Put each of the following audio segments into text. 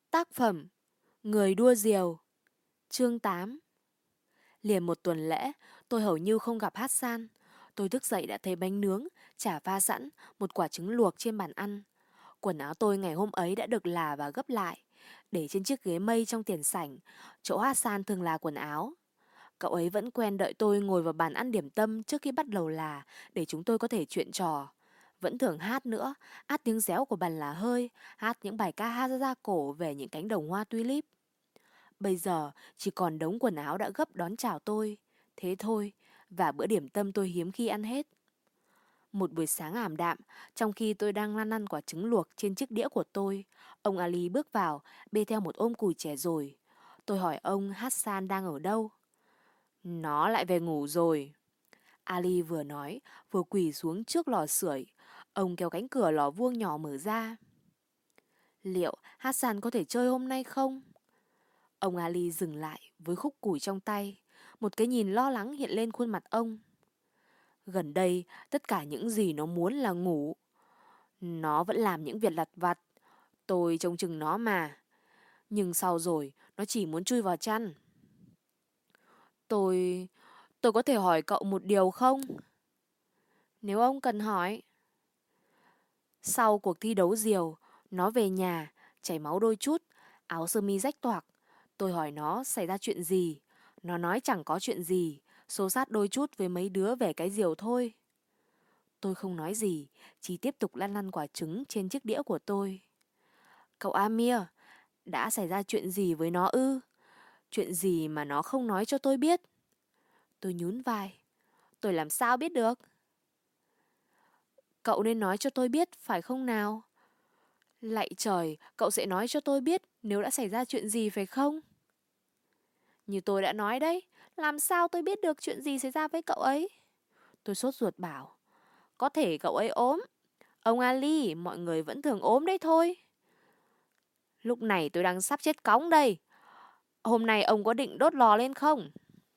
Tác phẩm Người đua diều. Chương 8. Liền một tuần lễ, tôi hầu như không gặp Hassan. Tôi thức dậy đã thấy bánh nướng, chả pha sẵn, một quả trứng luộc trên bàn ăn. Quần áo tôi ngày hôm ấy đã được là và gấp lại, để trên chiếc ghế mây trong tiền sảnh, chỗ Hassan thường là quần áo. Cậu ấy vẫn quen đợi tôi ngồi vào bàn ăn điểm tâm trước khi bắt đầu là, để chúng tôi có thể chuyện trò. Vẫn thường hát nữa, hát tiếng réo của bàn là hơi, hát những bài ca ha ra cổ về những cánh đồng hoa tulip. Bây giờ chỉ còn đống quần áo đã gấp đón chào tôi. Thế thôi, và bữa điểm tâm tôi hiếm khi ăn hết. Một buổi sáng ảm đạm, trong khi tôi đang lăn lăn quả trứng luộc trên chiếc đĩa của tôi, ông Ali bước vào, bê theo một ôm cùi trẻ rồi. Tôi hỏi ông Hassan đang ở đâu. Nó lại về ngủ rồi. Ali vừa nói, vừa quỳ xuống trước lò sưởi. Ông kéo cánh cửa lò vuông nhỏ mở ra. Liệu Hassan có thể chơi hôm nay không? Ông Ali dừng lại với khúc củi trong tay. Một cái nhìn lo lắng hiện lên khuôn mặt ông. Gần đây, tất cả những gì nó muốn là ngủ. Nó vẫn làm những việc lặt vặt. Tôi trông chừng nó mà. Nhưng sau rồi, nó chỉ muốn chui vào chăn. Tôi... tôi có thể hỏi cậu một điều không? Nếu ông cần hỏi. Sau cuộc thi đấu diều, nó về nhà, chảy máu đôi chút, áo sơ mi rách toạc. Tôi hỏi nó xảy ra chuyện gì. Nó nói chẳng có chuyện gì, xô xát đôi chút với mấy đứa về cái diều thôi. Tôi không nói gì, chỉ tiếp tục lăn lăn quả trứng trên chiếc đĩa của tôi. Cậu Amir, đã xảy ra chuyện gì với nó ư? Chuyện gì mà nó không nói cho tôi biết? Tôi nhún vai. Tôi làm sao biết được? Cậu nên nói cho tôi biết, phải không nào? Lạy trời, cậu sẽ nói cho tôi biết nếu đã xảy ra chuyện gì phải không? Như tôi đã nói đấy, làm sao tôi biết được chuyện gì xảy ra với cậu ấy? Tôi sốt ruột bảo, có thể cậu ấy ốm. Ông Ali, mọi người vẫn thường ốm đấy thôi. Lúc này tôi đang sắp chết cóng đây. Hôm nay ông có định đốt lò lên không?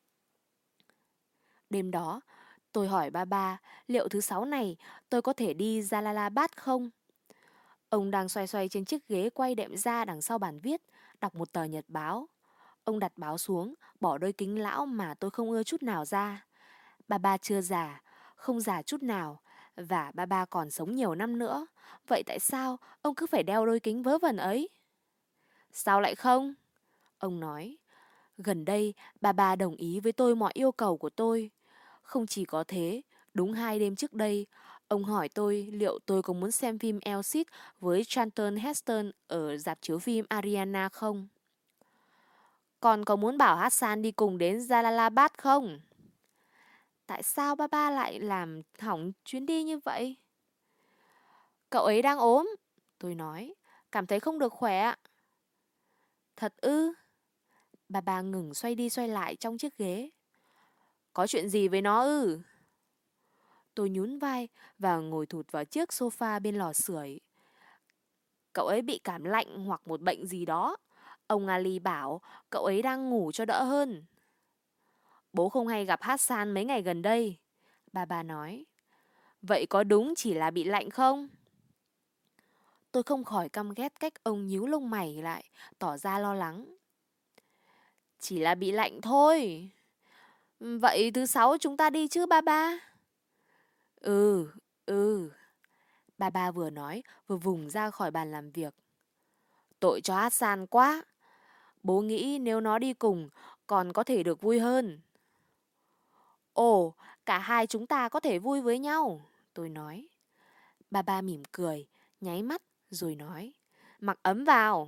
Đêm đó, tôi hỏi ba liệu thứ sáu này tôi có thể đi Jalalabad không? Ông đang xoay xoay trên chiếc ghế quay đệm ra đằng sau bàn viết, đọc một tờ nhật báo. Ông đặt báo xuống, bỏ đôi kính lão mà tôi không ưa chút nào ra. Ba chưa già, không già chút nào, và ba còn sống nhiều năm nữa. Vậy tại sao ông cứ phải đeo đôi kính vớ vẩn ấy? Sao lại không? Ông nói, gần đây ba đồng ý với tôi mọi yêu cầu của tôi. Không chỉ có thế, đúng 2 đêm trước đây, ông hỏi tôi liệu tôi có muốn xem phim Elsid với Charlton Heston ở rạp chiếu phim Ariana không? Còn có muốn bảo Hassan đi cùng đến Jalalabad không? Tại sao ba lại làm hỏng chuyến đi như vậy? Cậu ấy đang ốm, tôi nói, cảm thấy không được khỏe. Thật ư? Ba ngừng xoay đi xoay lại trong chiếc ghế. Có chuyện gì với nó ư? Tôi nhún vai và ngồi thụt vào chiếc sofa bên lò sưởi. Cậu ấy bị cảm lạnh hoặc một bệnh gì đó. Ông Ali bảo cậu ấy đang ngủ cho đỡ hơn. Bố không hay gặp Hassan mấy ngày gần đây. Ba nói. Vậy có đúng chỉ là bị lạnh không? Tôi không khỏi căm ghét cách ông nhíu lông mày lại, tỏ ra lo lắng. Chỉ là bị lạnh thôi. Vậy thứ sáu chúng ta đi chứ ba? Ừ, ừ. Ba vừa nói vừa vùng ra khỏi bàn làm việc. Tội cho Hassan quá. Bố nghĩ nếu nó đi cùng còn có thể được vui hơn. Ồ, cả hai chúng ta có thể vui với nhau, tôi nói. Ba mỉm cười, nháy mắt rồi nói. Mặc ấm vào.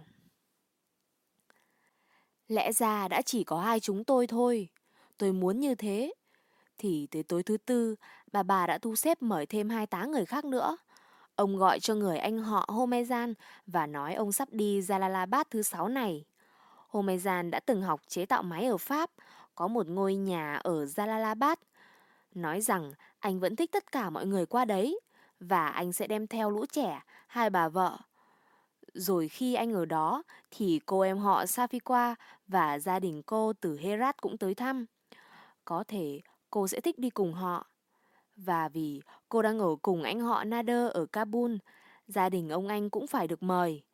Lẽ ra đã chỉ có hai chúng tôi thôi. Tôi muốn như thế. Thì tới tối thứ tư, bà đã thu xếp mời thêm 2 tá người khác nữa. Ông gọi cho người anh họ Homezan và nói ông sắp đi Jalalabad thứ sáu này. Homezan đã từng học chế tạo máy ở Pháp, có một ngôi nhà ở Jalalabad. Nói rằng anh vẫn thích tất cả mọi người qua đấy và anh sẽ đem theo lũ trẻ, 2 bà vợ. Rồi khi anh ở đó thì cô em họ Safiqua và gia đình cô từ Herat cũng tới thăm. Có thể cô sẽ thích đi cùng họ. Và vì cô đang ở cùng anh họ Nader ở Kabul, gia đình ông anh cũng phải được mời.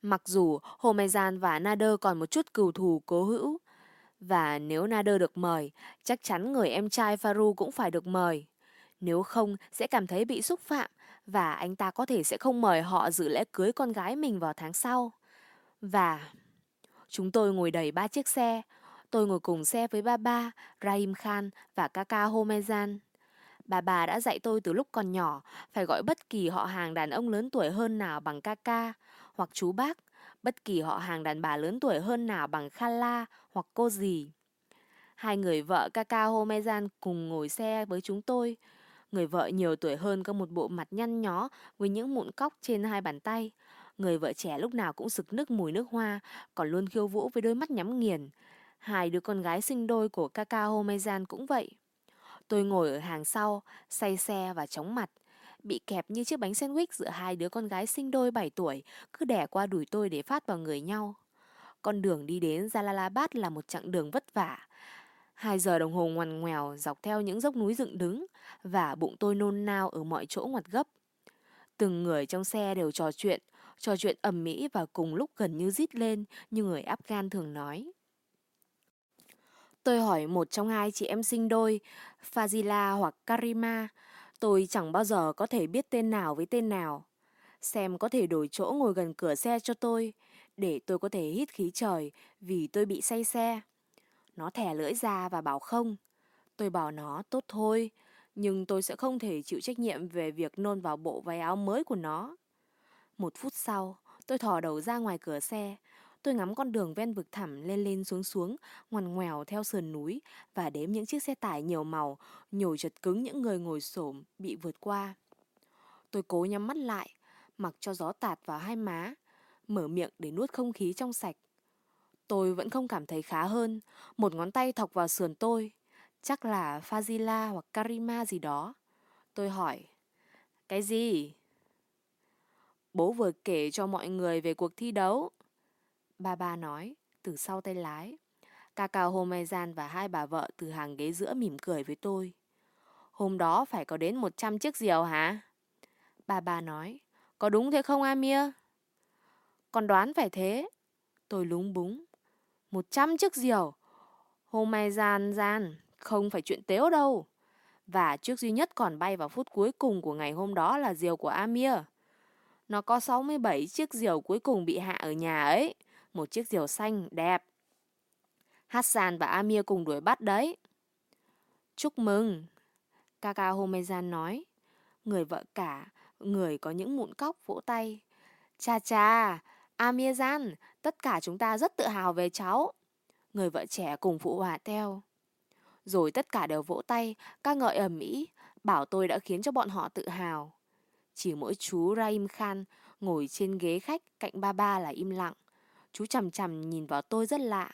Mặc dù Homejan và Nader còn một chút cừu thù cố hữu, và nếu Nader được mời, chắc chắn người em trai Faru cũng phải được mời. Nếu không, sẽ cảm thấy bị xúc phạm, và anh ta có thể sẽ không mời họ dự lễ cưới con gái mình vào tháng sau. Và chúng tôi ngồi đầy 3 chiếc xe. Tôi ngồi cùng xe với Baba, Rahim Khan và Kaka Homejan. Bà đã dạy tôi từ lúc còn nhỏ phải gọi bất kỳ họ hàng đàn ông lớn tuổi hơn nào bằng Kaka hoặc chú bác, bất kỳ họ hàng đàn bà lớn tuổi hơn nào bằng Khala hoặc cô dì. Hai người vợ Kaka Homejan cùng ngồi xe với chúng tôi. Người vợ nhiều tuổi hơn có một bộ mặt nhăn nhó với những mụn cóc trên hai bàn tay. Người vợ trẻ lúc nào cũng sực nức mùi nước hoa, còn luôn khiêu vũ với đôi mắt nhắm nghiền. Hai đứa con gái sinh đôi của Kaka Homejan cũng vậy. Tôi ngồi ở hàng sau, say xe và chóng mặt, bị kẹp như chiếc bánh sandwich giữa hai đứa con gái sinh đôi 7 tuổi, cứ đẻ qua đùi tôi để phát vào người nhau. Con đường đi đến Jalalabad là một chặng đường vất vả. 2 giờ đồng hồ ngoằn ngoèo dọc theo những dốc núi dựng đứng, và bụng tôi nôn nao ở mọi chỗ ngoặt gấp. Từng người trong xe đều trò chuyện ầm ĩ và cùng lúc gần như rít lên như người Afghan thường nói. Tôi hỏi một trong hai chị em sinh đôi, Fazila hoặc Karima. Tôi chẳng bao giờ có thể biết tên nào với tên nào. Xem có thể đổi chỗ ngồi gần cửa xe cho tôi, để tôi có thể hít khí trời vì tôi bị say xe. Nó thè lưỡi ra và bảo không. Tôi bảo nó tốt thôi, nhưng tôi sẽ không thể chịu trách nhiệm về việc nôn vào bộ váy áo mới của nó. 1 phút sau, tôi thò đầu ra ngoài cửa xe. Tôi ngắm con đường ven vực thẳm lên lên xuống xuống, ngoằn ngoèo theo sườn núi và đếm những chiếc xe tải nhiều màu, nhồi chật cứng những người ngồi xổm bị vượt qua. Tôi cố nhắm mắt lại, mặc cho gió tạt vào hai má, mở miệng để nuốt không khí trong sạch. Tôi vẫn không cảm thấy khá hơn. Một ngón tay thọc vào sườn tôi. Chắc là Fazila hoặc Karima gì đó. Tôi hỏi, cái gì? Bố vừa kể cho mọi người về cuộc thi đấu. Ba nói, từ sau tay lái. Kaka Homejan và hai bà vợ từ hàng ghế giữa mỉm cười với tôi. Hôm đó phải có đến 100 chiếc diều hả? Ba nói, có đúng thế không Amir? Con đoán phải thế. Tôi lúng búng. 100 chiếc diều. Homejan không phải chuyện tếu đâu. Và chiếc duy nhất còn bay vào phút cuối cùng của ngày hôm đó là diều của Amir. Nó có 67 chiếc diều cuối cùng bị hạ ở nhà ấy. Một chiếc diều xanh đẹp. Hassan và Amir cùng đuổi bắt đấy. Chúc mừng, Kaka Homejan nói. Người vợ cả, người có những mụn cóc vỗ tay. Cha cha, Amirjan, tất cả chúng ta rất tự hào về cháu. Người vợ trẻ cùng phụ họa theo. Rồi tất cả đều vỗ tay, ca ngợi ầm ĩ, bảo tôi đã khiến cho bọn họ tự hào. Chỉ mỗi chú Rahim Khan ngồi trên ghế khách cạnh ba là im lặng. Chú chằm chằm nhìn vào tôi rất lạ.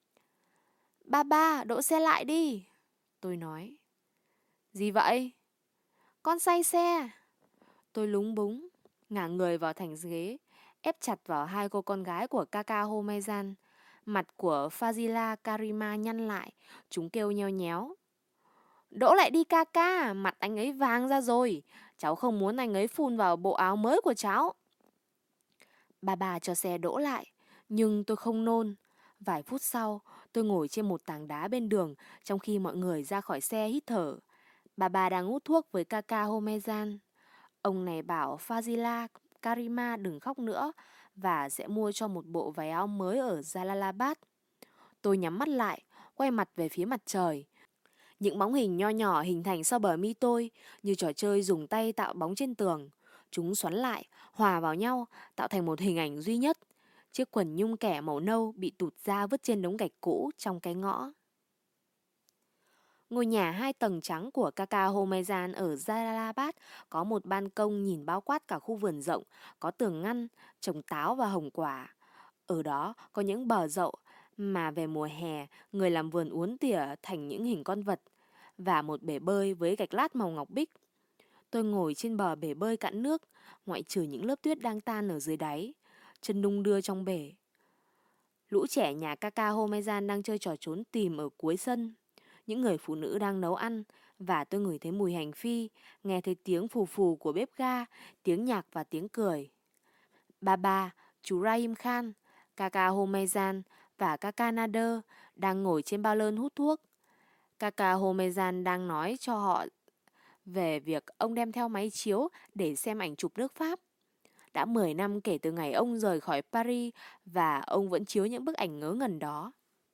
Ba, đỗ xe lại đi. Tôi nói. Gì vậy? Con say xe. Tôi lúng búng, ngả người vào thành ghế, ép chặt vào hai cô con gái của Kaka Homejan. Mặt của Fazila Karima nhăn lại, chúng kêu nheo nhéo. Đỗ lại đi Kaka, mặt anh ấy vàng ra rồi. Cháu không muốn anh ấy phun vào bộ áo mới của cháu. Bà cho xe đỗ lại, nhưng tôi không nôn. Vài phút sau, tôi ngồi trên một tảng đá bên đường trong khi mọi người ra khỏi xe hít thở. Bà đang hút thuốc với Kaka Homejan. Ông này bảo Fazila Karima đừng khóc nữa và sẽ mua cho một bộ váy áo mới ở Jalalabad. Tôi nhắm mắt lại, quay mặt về phía mặt trời. Những bóng hình nho nhỏ hình thành sau bờ mi tôi như trò chơi dùng tay tạo bóng trên tường. Chúng xoắn lại, hòa vào nhau, tạo thành một hình ảnh duy nhất. Chiếc quần nhung kẻ màu nâu bị tụt ra vứt trên đống gạch cũ trong cái ngõ. Ngôi nhà 2 tầng trắng của Kaka Homejan ở Jalalabad có một ban công nhìn bao quát cả khu vườn rộng, có tường ngăn, trồng táo và hồng quả. Ở đó có những bờ dậu mà về mùa hè người làm vườn uốn tỉa thành những hình con vật, và một bể bơi với gạch lát màu ngọc bích. Tôi ngồi trên bờ bể bơi cạn nước, ngoại trừ những lớp tuyết đang tan ở dưới đáy, chân đung đưa trong bể. Lũ trẻ nhà Kaka Homejan đang chơi trò trốn tìm ở cuối sân. Những người phụ nữ đang nấu ăn, và tôi ngửi thấy mùi hành phi, nghe thấy tiếng phù phù của bếp ga, tiếng nhạc và tiếng cười. Ba, Chú Rahim Khan, Kaka Homejan và Kaka Nader đang ngồi trên bao lơn hút thuốc. Kaka Homejan đang nói cho họ về việc ông đem theo máy chiếu để xem ảnh chụp nước Pháp. Đã 10 năm kể từ ngày ông rời khỏi Paris và ông vẫn chiếu những bức ảnh ngớ ngẩn đó.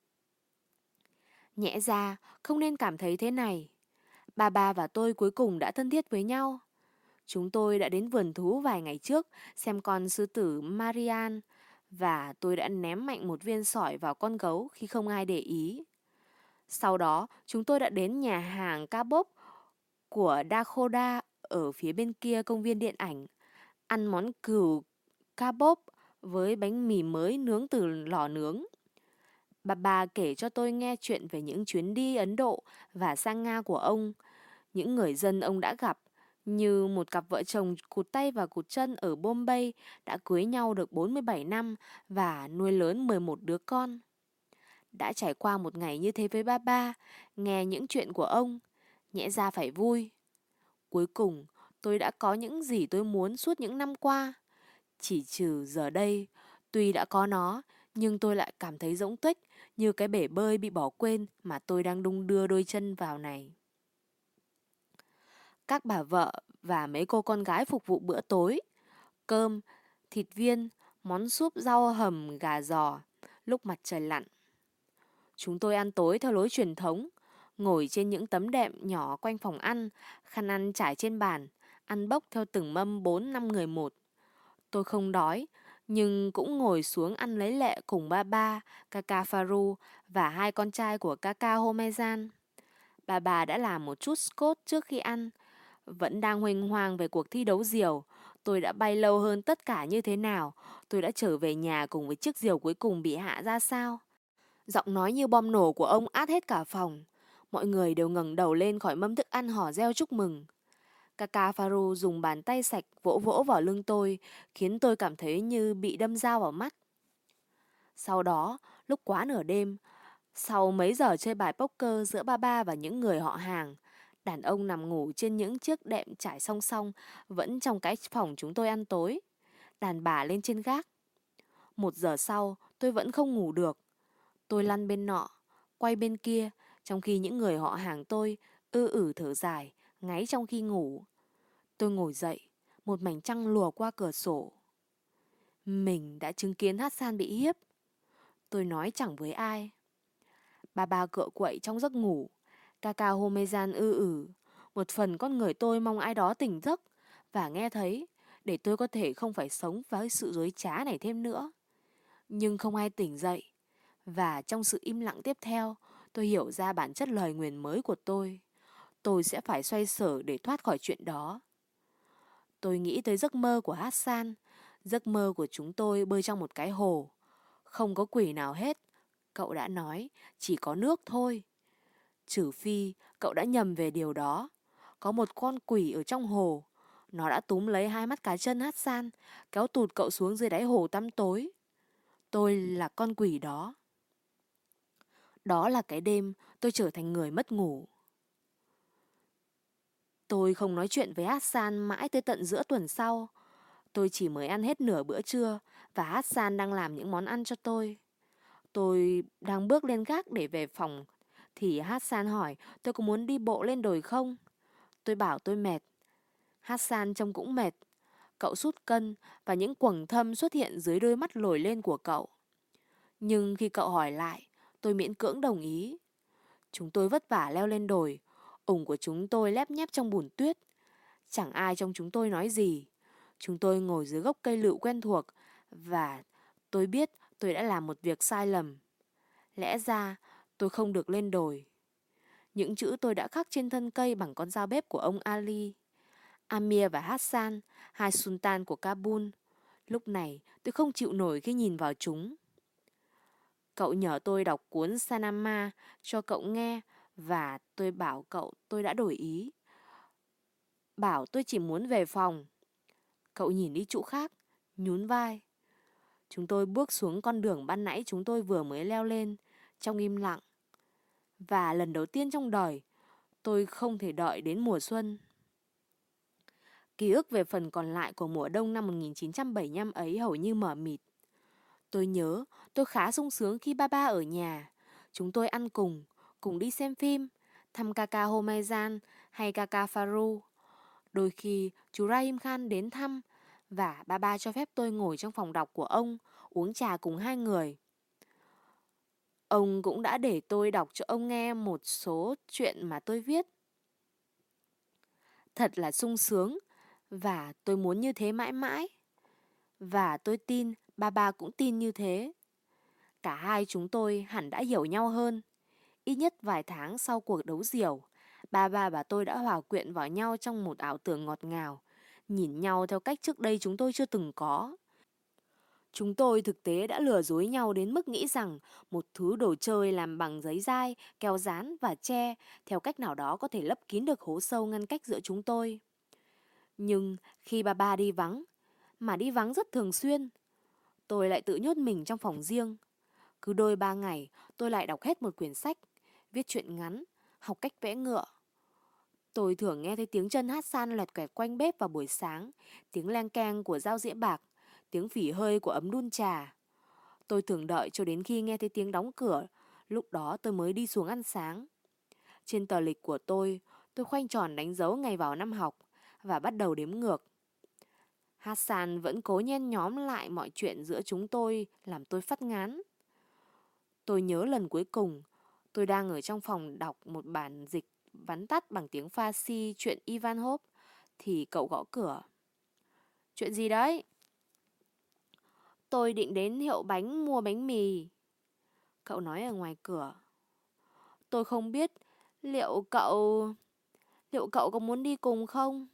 Nhẽ ra, không nên cảm thấy thế này. Bà và tôi cuối cùng đã thân thiết với nhau. Chúng tôi đã đến vườn thú vài ngày trước xem con sư tử Marian và tôi đã ném mạnh một viên sỏi vào con gấu khi không ai để ý. Sau đó, chúng tôi đã đến nhà hàng kebab của Dakota ở phía bên kia công viên điện ảnh, ăn món cừu kebab với bánh mì mới nướng từ lò nướng. Bà kể cho tôi nghe chuyện về những chuyến đi Ấn Độ và sang Nga của ông, những người dân ông đã gặp, như một cặp vợ chồng cụt tay và cụt chân ở Bombay đã cưới nhau được 47 năm và nuôi lớn 11 đứa con. Đã trải qua một ngày như thế với ba, nghe những chuyện của ông, nhẽ ra phải vui. Cuối cùng, tôi đã có những gì tôi muốn suốt những năm qua. Chỉ trừ giờ đây, tuy đã có nó, nhưng tôi lại cảm thấy rỗng tuếch như cái bể bơi bị bỏ quên mà tôi đang đung đưa đôi chân vào này. Các bà vợ và mấy cô con gái phục vụ bữa tối, cơm, thịt viên, món súp rau hầm gà giò, lúc mặt trời lặn. Chúng tôi ăn tối theo lối truyền thống, ngồi trên những tấm đệm nhỏ quanh phòng ăn, khăn ăn trải trên bàn, ăn bốc theo từng mâm 4-5 người một. Tôi không đói, nhưng cũng ngồi xuống ăn lấy lệ cùng ba, Kaka Faru và hai con trai của Kaka Homejan. Bà đã làm một chút scotch trước khi ăn. Vẫn đang huênh hoang về cuộc thi đấu diều. Tôi đã bay lâu hơn tất cả như thế nào. Tôi đã trở về nhà cùng với chiếc diều cuối cùng bị hạ ra sao. Giọng nói như bom nổ của ông át hết cả phòng. Mọi người đều ngẩng đầu lên khỏi mâm thức ăn hò reo chúc mừng. Kaka Faru dùng bàn tay sạch vỗ vỗ vào lưng tôi, khiến tôi cảm thấy như bị đâm dao vào mắt. Sau đó, lúc quá nửa đêm, sau mấy giờ chơi bài poker giữa ba và những người họ hàng, đàn ông nằm ngủ trên những chiếc đệm trải song song vẫn trong cái phòng chúng tôi ăn tối. Đàn bà lên trên gác. 1 giờ sau, tôi vẫn không ngủ được. Tôi lăn bên nọ, quay bên kia, trong khi những người họ hàng tôi thở dài, ngáy trong khi ngủ. Tôi ngồi dậy, một mảnh trăng lùa qua cửa sổ. Mình đã chứng kiến Hassan bị hiếp. Tôi nói chẳng với ai. Bà cựa quậy trong giấc ngủ. Kaka Homejan Một phần con người tôi mong ai đó tỉnh giấc và nghe thấy, để tôi có thể không phải sống với sự dối trá này thêm nữa. Nhưng không ai tỉnh dậy. Và trong sự im lặng tiếp theo, tôi hiểu ra bản chất lời nguyền mới của tôi. Tôi sẽ phải xoay sở để thoát khỏi chuyện đó. Tôi nghĩ tới giấc mơ của Hassan. Giấc mơ của chúng tôi bơi trong một cái hồ. Không có quỷ nào hết. Cậu đã nói, chỉ có nước thôi. Trừ phi, cậu đã nhầm về điều đó. Có một con quỷ ở trong hồ. Nó đã túm lấy hai mắt cá chân Hassan, kéo tụt cậu xuống dưới đáy hồ tăm tối. Tôi là con quỷ đó. Đó là cái đêm tôi trở thành người mất ngủ. Tôi không nói chuyện với Hassan mãi tới tận giữa tuần sau. Tôi chỉ mới ăn hết nửa bữa trưa và Hassan đang làm những món ăn cho tôi. Tôi đang bước lên gác để về phòng thì Hassan hỏi tôi có muốn đi bộ lên đồi không. Tôi bảo tôi mệt. Hassan trông cũng mệt. Cậu sút cân và những quầng thâm xuất hiện dưới đôi mắt lồi lên của cậu. Nhưng khi cậu hỏi lại, tôi miễn cưỡng đồng ý. Chúng tôi vất vả leo lên đồi. Ủng của chúng tôi lép nhép trong bùn tuyết. Chẳng ai trong chúng tôi nói gì. Chúng tôi ngồi dưới gốc cây lựu quen thuộc và tôi biết tôi đã làm một việc sai lầm. Lẽ ra tôi không được lên đồi. Những chữ tôi đã khắc trên thân cây bằng con dao bếp của ông Ali. Amir và Hassan, hai sultan của Kabul. Lúc này tôi không chịu nổi khi nhìn vào chúng. Cậu nhờ tôi đọc cuốn Sanama cho cậu nghe và tôi bảo cậu tôi đã đổi ý. Bảo tôi chỉ muốn về phòng. Cậu nhìn đi chỗ khác, nhún vai. Chúng tôi bước xuống con đường ban nãy chúng tôi vừa mới leo lên, trong im lặng. Và lần đầu tiên trong đời, tôi không thể đợi đến mùa xuân. Ký ức về phần còn lại của mùa đông năm 1975 ấy hầu như mờ mịt. Tôi nhớ tôi khá sung sướng khi ba ba ở nhà. Chúng tôi ăn cùng, cùng đi xem phim, thăm Kaka Homaizan hay Kaka Faru. Đôi khi chú Rahim Khan đến thăm và ba ba cho phép tôi ngồi trong phòng đọc của ông, uống trà cùng hai người. Ông cũng đã để tôi đọc cho ông nghe một số chuyện mà tôi viết. Thật là sung sướng và tôi muốn như thế mãi mãi. Và tôi tin ba ba cũng tin như thế. Cả hai chúng tôi hẳn đã hiểu nhau hơn. Ít nhất vài tháng sau cuộc đấu diều, ba ba và tôi đã hòa quyện vào nhau trong một ảo tưởng ngọt ngào, nhìn nhau theo cách trước đây chúng tôi chưa từng có. Chúng tôi thực tế đã lừa dối nhau đến mức nghĩ rằng một thứ đồ chơi làm bằng giấy dai, keo dán và tre theo cách nào đó có thể lấp kín được hố sâu ngăn cách giữa chúng tôi. Nhưng khi ba ba đi vắng, mà đi vắng rất thường xuyên, tôi lại tự nhốt mình trong phòng riêng. Cứ đôi 3 ngày, tôi lại đọc hết một quyển sách, viết truyện ngắn, học cách vẽ ngựa. Tôi thường nghe thấy tiếng chân Hassan loẹt quẹt quanh bếp vào buổi sáng, tiếng leng keng của dao dĩa bạc, tiếng phỉ hơi của ấm đun trà. Tôi thường đợi cho đến khi nghe thấy tiếng đóng cửa, lúc đó tôi mới đi xuống ăn sáng. Trên tờ lịch của tôi khoanh tròn đánh dấu ngày vào năm học và bắt đầu đếm ngược. Hassan vẫn cố nhen nhóm lại mọi chuyện giữa chúng tôi làm tôi phát ngán. Tôi nhớ lần cuối cùng, tôi đang ở trong phòng đọc một bản dịch vắn tắt bằng tiếng Farsi chuyện Ivanhoe, thì cậu gõ cửa. Chuyện gì đấy? Tôi định đến hiệu bánh mua bánh mì. Cậu nói ở ngoài cửa. Tôi không biết liệu cậu có muốn đi cùng không?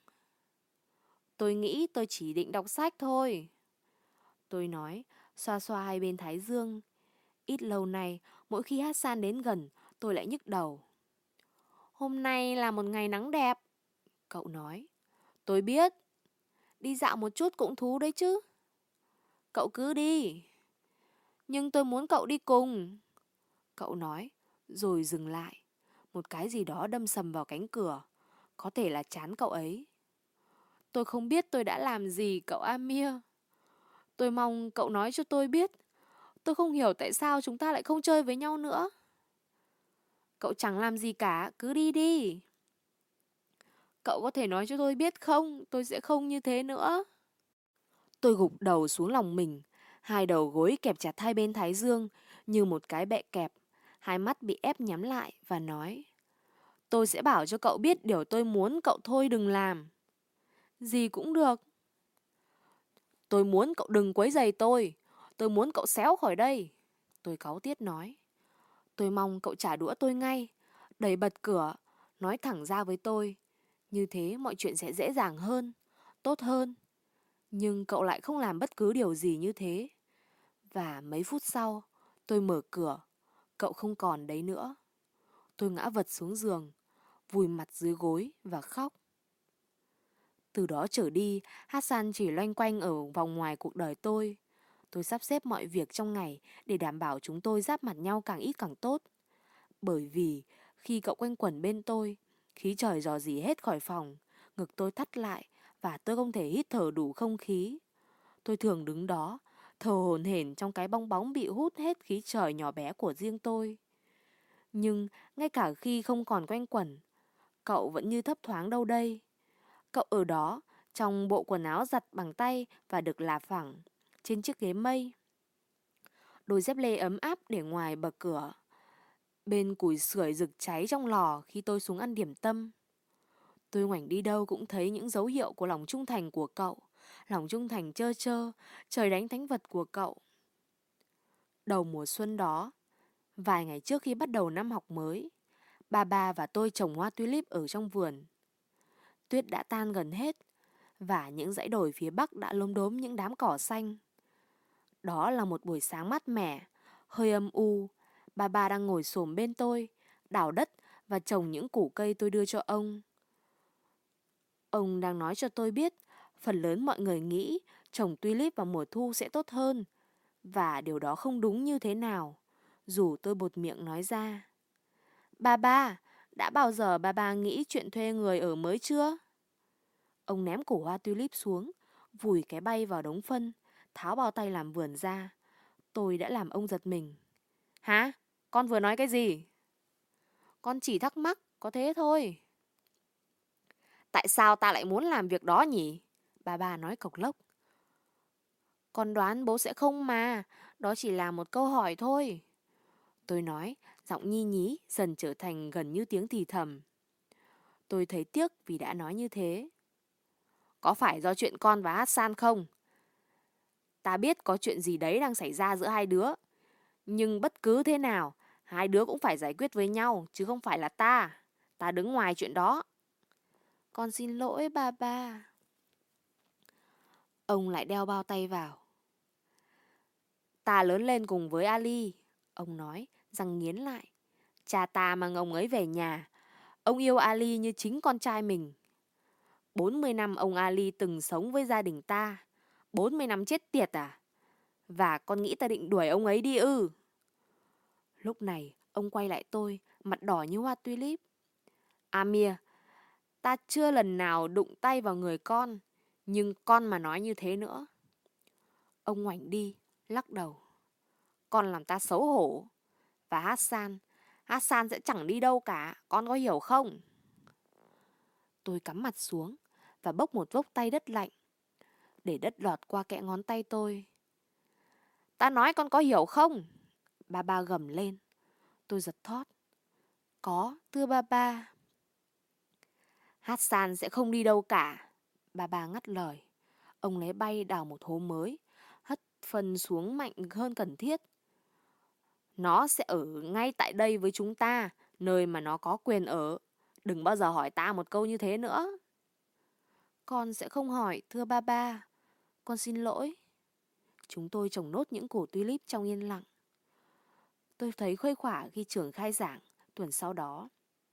Tôi nghĩ tôi chỉ định đọc sách thôi. Tôi nói, xoa xoa hai bên thái dương. Ít lâu nay, mỗi khi Hassan đến gần, tôi lại nhức đầu. Hôm nay là một ngày nắng đẹp. Cậu nói. Tôi biết. Đi dạo một chút cũng thú đấy chứ. Cậu cứ đi. Nhưng tôi muốn cậu đi cùng. Cậu nói, rồi dừng lại. Một cái gì đó đâm sầm vào cánh cửa. Có thể là trán cậu ấy. Tôi không biết tôi đã làm gì cậu Amir. Tôi mong cậu nói cho tôi biết. Tôi không hiểu tại sao chúng ta lại không chơi với nhau nữa. Cậu chẳng làm gì cả, cứ đi đi. Cậu có thể nói cho tôi biết không? Tôi sẽ không như thế nữa. Tôi gục đầu xuống lòng mình. Hai đầu gối kẹp chặt hai bên thái dương như một cái bẹ kẹp. Hai mắt bị ép nhắm lại và nói. Tôi sẽ bảo cho cậu biết điều tôi muốn cậu thôi đừng làm. Gì cũng được. Tôi muốn cậu đừng quấy rầy tôi. Tôi muốn cậu xéo khỏi đây. Tôi cáu tiết nói. Tôi mong cậu trả đũa tôi ngay. Đẩy bật cửa. Nói thẳng ra với tôi. Như thế mọi chuyện sẽ dễ dàng hơn. Tốt hơn. Nhưng cậu lại không làm bất cứ điều gì như thế. Và mấy phút sau, tôi mở cửa. Cậu không còn đấy nữa. Tôi ngã vật xuống giường, vùi mặt dưới gối và khóc. Từ đó trở đi, Hassan chỉ loanh quanh ở vòng ngoài cuộc đời tôi. Tôi sắp xếp mọi việc trong ngày để đảm bảo chúng tôi giáp mặt nhau càng ít càng tốt. Bởi vì khi cậu quanh quẩn bên tôi, khí trời rò rỉ hết khỏi phòng, ngực tôi thắt lại và tôi không thể hít thở đủ không khí. Tôi thường đứng đó, thở hổn hển trong cái bong bóng bị hút hết khí trời nhỏ bé của riêng tôi. Nhưng ngay cả khi không còn quanh quẩn, cậu vẫn như thấp thoáng đâu đây. Cậu ở đó, trong bộ quần áo giặt bằng tay và được là phẳng, trên chiếc ghế mây. Đôi dép lê ấm áp để ngoài bậc cửa. Bên củi sưởi rực cháy trong lò khi tôi xuống ăn điểm tâm. Tôi ngoảnh đi đâu cũng thấy những dấu hiệu của lòng trung thành của cậu. Lòng trung thành trơ trơ, trời đánh thánh vật của cậu. Đầu mùa xuân đó, vài ngày trước khi bắt đầu năm học mới, ba và tôi trồng hoa tulip ở trong vườn. Tuyết đã tan gần hết, và những dãy đồi phía bắc đã lốm đốm những đám cỏ xanh. Đó là một buổi sáng mát mẻ, hơi âm u. Ba đang ngồi xổm bên tôi, đào đất và trồng những củ cây tôi đưa cho ông. Ông đang nói cho tôi biết, phần lớn mọi người nghĩ trồng tulip vào mùa thu sẽ tốt hơn, và điều đó không đúng như thế nào, dù tôi buột miệng nói ra. Ba, đã bao giờ ba nghĩ chuyện thuê người ở mới chưa? Ông ném củ hoa tulip xuống, vùi cái bay vào đống phân, tháo bao tay làm vườn ra. Tôi đã làm ông giật mình. Hả? Con vừa nói cái gì? Con chỉ thắc mắc, có thế thôi. Tại sao ta lại muốn làm việc đó nhỉ? Bà nói cộc lốc. Con đoán bố sẽ không mà, đó chỉ là một câu hỏi thôi. Tôi nói, giọng nhi nhí dần trở thành gần như tiếng thì thầm. Tôi thấy tiếc vì đã nói như thế. Có phải do chuyện con và Hassan không? Ta biết có chuyện gì đấy đang xảy ra giữa hai đứa. Nhưng bất cứ thế nào, hai đứa cũng phải giải quyết với nhau, chứ không phải là ta. Ta đứng ngoài chuyện đó. Con xin lỗi ba. Ông lại đeo bao tay vào. Ta lớn lên cùng với Ali, ông nói, răng nghiến lại. Cha ta mang ông ấy về nhà. Ông yêu Ali như chính con trai mình. 40 năm ông Ali từng sống với gia đình ta. 40 năm chết tiệt à? Và con nghĩ ta định đuổi ông ấy đi ư? Lúc này, ông quay lại tôi, mặt đỏ như hoa tulip. Amir, ta chưa lần nào đụng tay vào người con, nhưng con mà nói như thế nữa. Ông ngoảnh đi, lắc đầu. Con làm ta xấu hổ. Và Hassan sẽ chẳng đi đâu cả, con có hiểu không? Tôi cắm mặt xuống và bốc một vốc tay đất lạnh, để đất lọt qua kẽ ngón tay tôi. Ta nói con có hiểu không? Ba gầm lên. Tôi giật thót. Có, thưa ba. Hassan sẽ không đi đâu cả. Ba ngắt lời. Ông lấy bay đào một hố mới, hất phân xuống mạnh hơn cần thiết. Nó sẽ ở ngay tại đây với chúng ta, nơi mà nó có quyền ở. Đừng bao giờ hỏi ta một câu như thế nữa. Con sẽ không hỏi, thưa ba. Con xin lỗi. Chúng tôi trồng nốt những củ tulip trong yên lặng. Tôi thấy khuây khỏa khi trưởng khai giảng tuần sau đó.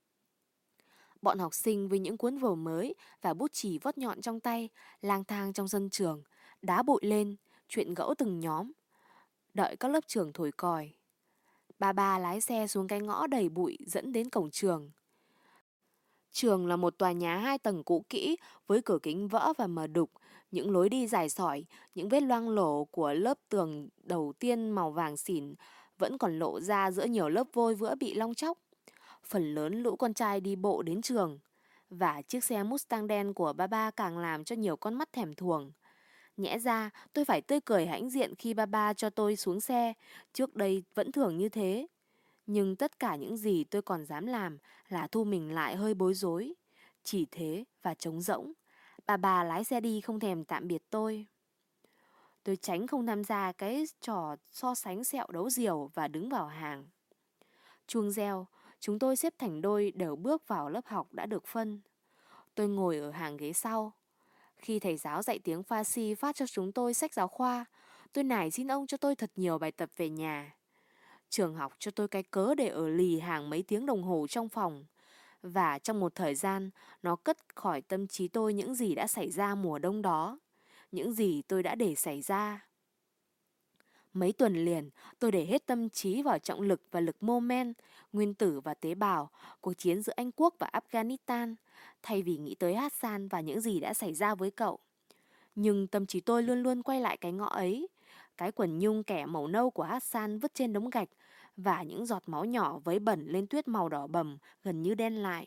Bọn học sinh với những cuốn vở mới và bút chì vót nhọn trong tay, lang thang trong sân trường, đá bụi lên, chuyện gẫu từng nhóm, đợi các lớp trưởng thổi còi. Ba lái xe xuống cái ngõ đầy bụi dẫn đến cổng trường. Trường là một tòa nhà 2 tầng cũ kỹ với cửa kính vỡ và mờ đục, những lối đi dài sỏi, những vết loang lổ của lớp tường đầu tiên màu vàng xỉn vẫn còn lộ ra giữa nhiều lớp vôi vữa bị long tróc. Phần lớn lũ con trai đi bộ đến trường, và chiếc xe Mustang đen của ba càng làm cho nhiều con mắt thèm thuồng. Nhẽ ra tôi phải tươi cười hãnh diện khi ba cho tôi xuống xe, trước đây vẫn thường như thế. Nhưng tất cả những gì tôi còn dám làm là thu mình lại hơi bối rối. Chỉ thế và trống rỗng. Bà lái xe đi không thèm tạm biệt tôi. Tôi tránh không tham gia cái trò so sánh sẹo đấu diều và đứng vào hàng. Chuông reo, chúng tôi xếp thành đôi đều bước vào lớp học đã được phân. Tôi ngồi ở hàng ghế sau. Khi thầy giáo dạy tiếng Farsi phát cho chúng tôi sách giáo khoa, tôi nài xin ông cho tôi thật nhiều bài tập về nhà. Trường học cho tôi cái cớ để ở lì hàng mấy tiếng đồng hồ trong phòng. Và trong một thời gian, nó cất khỏi tâm trí tôi những gì đã xảy ra mùa đông đó. Những gì tôi đã để xảy ra. Mấy tuần liền, tôi để hết tâm trí vào trọng lực và lực mô men, nguyên tử và tế bào, cuộc chiến giữa Anh Quốc và Afghanistan, thay vì nghĩ tới Hassan và những gì đã xảy ra với cậu. Nhưng tâm trí tôi luôn luôn quay lại cái ngõ ấy, cái quần nhung kẻ màu nâu của Hassan vứt trên đống gạch, và những giọt máu nhỏ vấy bẩn lên tuyết màu đỏ bầm, gần như đen lại.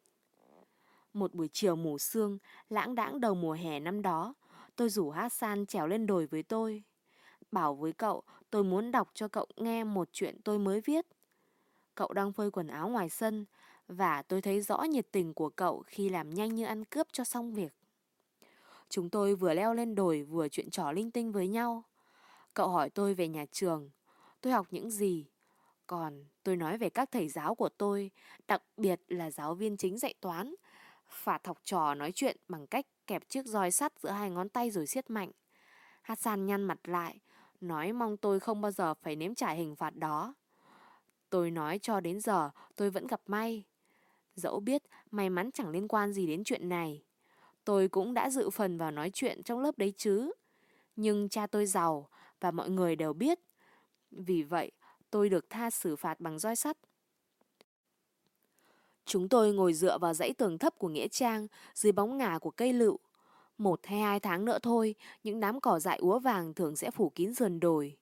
Một buổi chiều mù sương, lãng đãng đầu mùa hè năm đó, tôi rủ Hassan trèo lên đồi với tôi. Bảo với cậu tôi muốn đọc cho cậu nghe một chuyện tôi mới viết. Cậu đang phơi quần áo ngoài sân, và tôi thấy rõ nhiệt tình của cậu khi làm nhanh như ăn cướp cho xong việc. Chúng tôi vừa leo lên đồi vừa chuyện trò linh tinh với nhau. Cậu hỏi tôi về nhà trường, tôi học những gì. Còn tôi nói về các thầy giáo của tôi, đặc biệt là giáo viên chính dạy toán, phạt học trò nói chuyện bằng cách kẹp chiếc roi sắt giữa hai ngón tay rồi siết mạnh. Hassan nhăn mặt lại, nói mong tôi không bao giờ phải nếm trải hình phạt đó. Tôi nói cho đến giờ tôi vẫn gặp may. Dẫu biết may mắn chẳng liên quan gì đến chuyện này. Tôi cũng đã dự phần vào nói chuyện trong lớp đấy chứ. Nhưng cha tôi giàu và mọi người đều biết. Vì vậy tôi được tha xử phạt bằng roi sắt. Chúng tôi ngồi dựa vào dãy tường thấp của nghĩa trang dưới bóng ngả của cây lựu. 1 hay 2 tháng nữa thôi, những đám cỏ dại úa vàng thường sẽ phủ kín sườn đồi.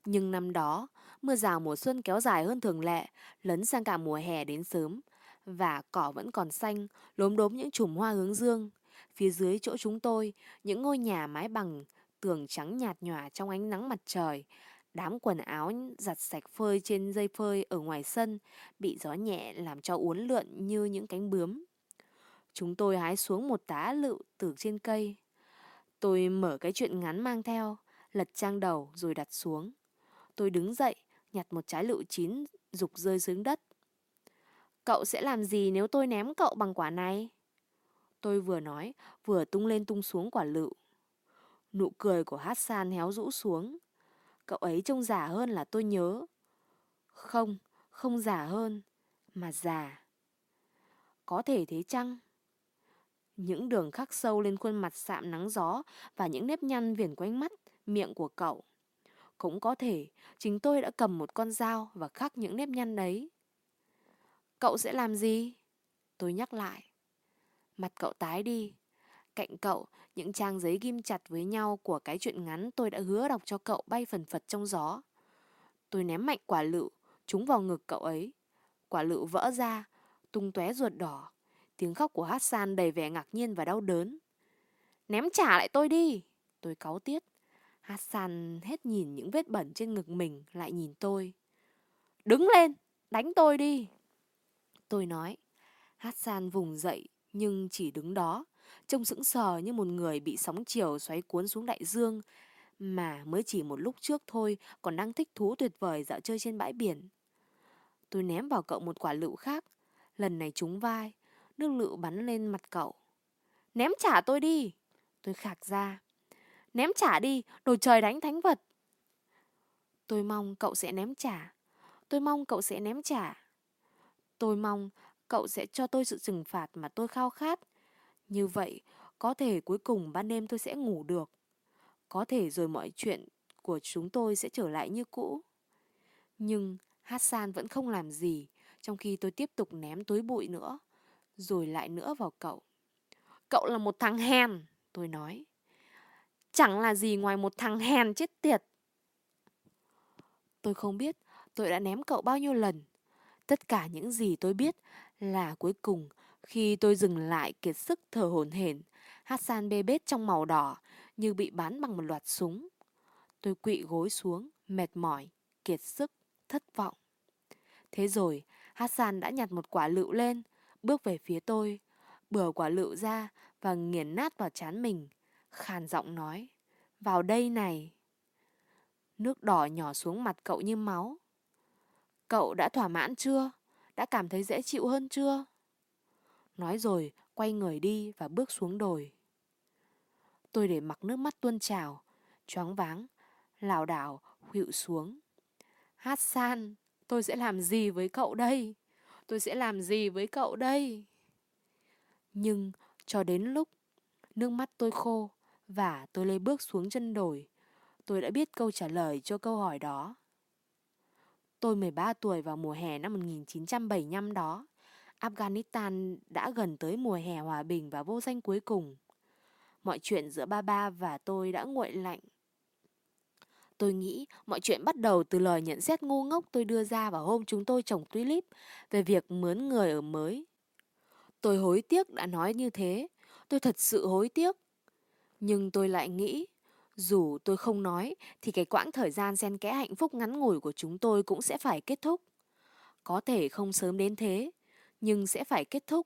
Nhưng năm đó, mưa rào mùa xuân kéo dài hơn thường lệ, lấn sang cả mùa hè đến sớm. Và cỏ vẫn còn xanh, lốm đốm những chùm hoa hướng dương. Phía dưới chỗ chúng tôi, những ngôi nhà mái bằng, tường trắng nhạt nhòa trong ánh nắng mặt trời. Đám quần áo giặt sạch phơi trên dây phơi ở ngoài sân, bị gió nhẹ làm cho uốn lượn như những cánh bướm. Chúng tôi hái xuống một tá lựu từ trên cây. Tôi mở cái truyện ngắn mang theo, lật trang đầu rồi đặt xuống. Tôi đứng dậy, nhặt một trái lựu chín, rục rơi xuống đất. Cậu sẽ làm gì nếu tôi ném cậu bằng quả này? Tôi vừa nói, vừa tung lên tung xuống quả lựu. Nụ cười của Hassan héo rũ xuống. Cậu ấy trông già hơn là tôi nhớ. Không, không già hơn, mà già. Có thể thế chăng? Những đường khắc sâu lên khuôn mặt sạm nắng gió và những nếp nhăn viền quanh mắt, miệng của cậu. Cũng có thể chính tôi đã cầm một con dao và khắc những nếp nhăn đấy. Cậu sẽ làm gì? Tôi nhắc lại. Mặt cậu tái đi. Cạnh cậu, những trang giấy ghim chặt với nhau của cái truyện ngắn tôi đã hứa đọc cho cậu bay phần phật trong gió. Tôi ném mạnh quả lựu, trúng vào ngực cậu ấy. Quả lựu vỡ ra, tung tóe ruột đỏ. Tiếng khóc của Hassan đầy vẻ ngạc nhiên và đau đớn. Ném trả lại tôi đi! Tôi cáu tiết. Hassan hết nhìn những vết bẩn trên ngực mình, lại nhìn tôi. Đứng lên, đánh tôi đi! Tôi nói. Hassan vùng dậy, nhưng chỉ đứng đó, trông sững sờ như một người bị sóng chiều xoáy cuốn xuống đại dương, mà mới chỉ một lúc trước thôi còn đang thích thú tuyệt vời dạo chơi trên bãi biển. Tôi ném vào cậu một quả lựu khác, lần này trúng vai, nước lựu bắn lên mặt cậu. Ném trả tôi đi! Tôi khạc ra. Ném trả đi, đồ trời đánh thánh vật! Tôi mong cậu sẽ ném trả. Tôi mong cậu sẽ ném trả. Tôi mong cậu sẽ cho tôi sự trừng phạt mà tôi khao khát. Như vậy, có thể cuối cùng ban đêm tôi sẽ ngủ được. Có thể rồi mọi chuyện của chúng tôi sẽ trở lại như cũ. Nhưng Hassan vẫn không làm gì, trong khi tôi tiếp tục ném túi bụi nữa, rồi lại nữa vào cậu. Cậu là một thằng hèn, tôi nói. Chẳng là gì ngoài một thằng hèn chết tiệt. Tôi không biết tôi đã ném cậu bao nhiêu lần. Tất cả những gì tôi biết là cuối cùng, khi tôi dừng lại kiệt sức thở hổn hển, Hassan bê bết trong màu đỏ như bị bắn bằng một loạt súng. Tôi quỵ gối xuống, mệt mỏi, kiệt sức, thất vọng. Thế rồi, Hassan đã nhặt một quả lựu lên, bước về phía tôi, bừa quả lựu ra và nghiền nát vào trán mình, khàn giọng nói, vào đây này. Nước đỏ nhỏ xuống mặt cậu như máu. Cậu đã thỏa mãn chưa? Đã cảm thấy dễ chịu hơn chưa? Nói rồi, quay người đi và bước xuống đồi. Tôi để mặc nước mắt tuôn trào, choáng váng, lảo đảo, khuỵu xuống. Hassan, tôi sẽ làm gì với cậu đây? Tôi sẽ làm gì với cậu đây? Nhưng cho đến lúc nước mắt tôi khô và tôi lê bước xuống chân đồi, tôi đã biết câu trả lời cho câu hỏi đó. Tôi 13 tuổi vào mùa hè năm 1975 đó. Afghanistan đã gần tới mùa hè hòa bình và vô danh cuối cùng. Mọi chuyện giữa ba ba và tôi đã nguội lạnh. Tôi nghĩ mọi chuyện bắt đầu từ lời nhận xét ngu ngốc tôi đưa ra vào hôm chúng tôi trồng tulip về việc mướn người ở mới. Tôi hối tiếc đã nói như thế. Tôi thật sự hối tiếc. Nhưng tôi lại nghĩ, dù tôi không nói thì cái quãng thời gian xen kẽ hạnh phúc ngắn ngủi của chúng tôi cũng sẽ phải kết thúc. Có thể không sớm đến thế, nhưng sẽ phải kết thúc.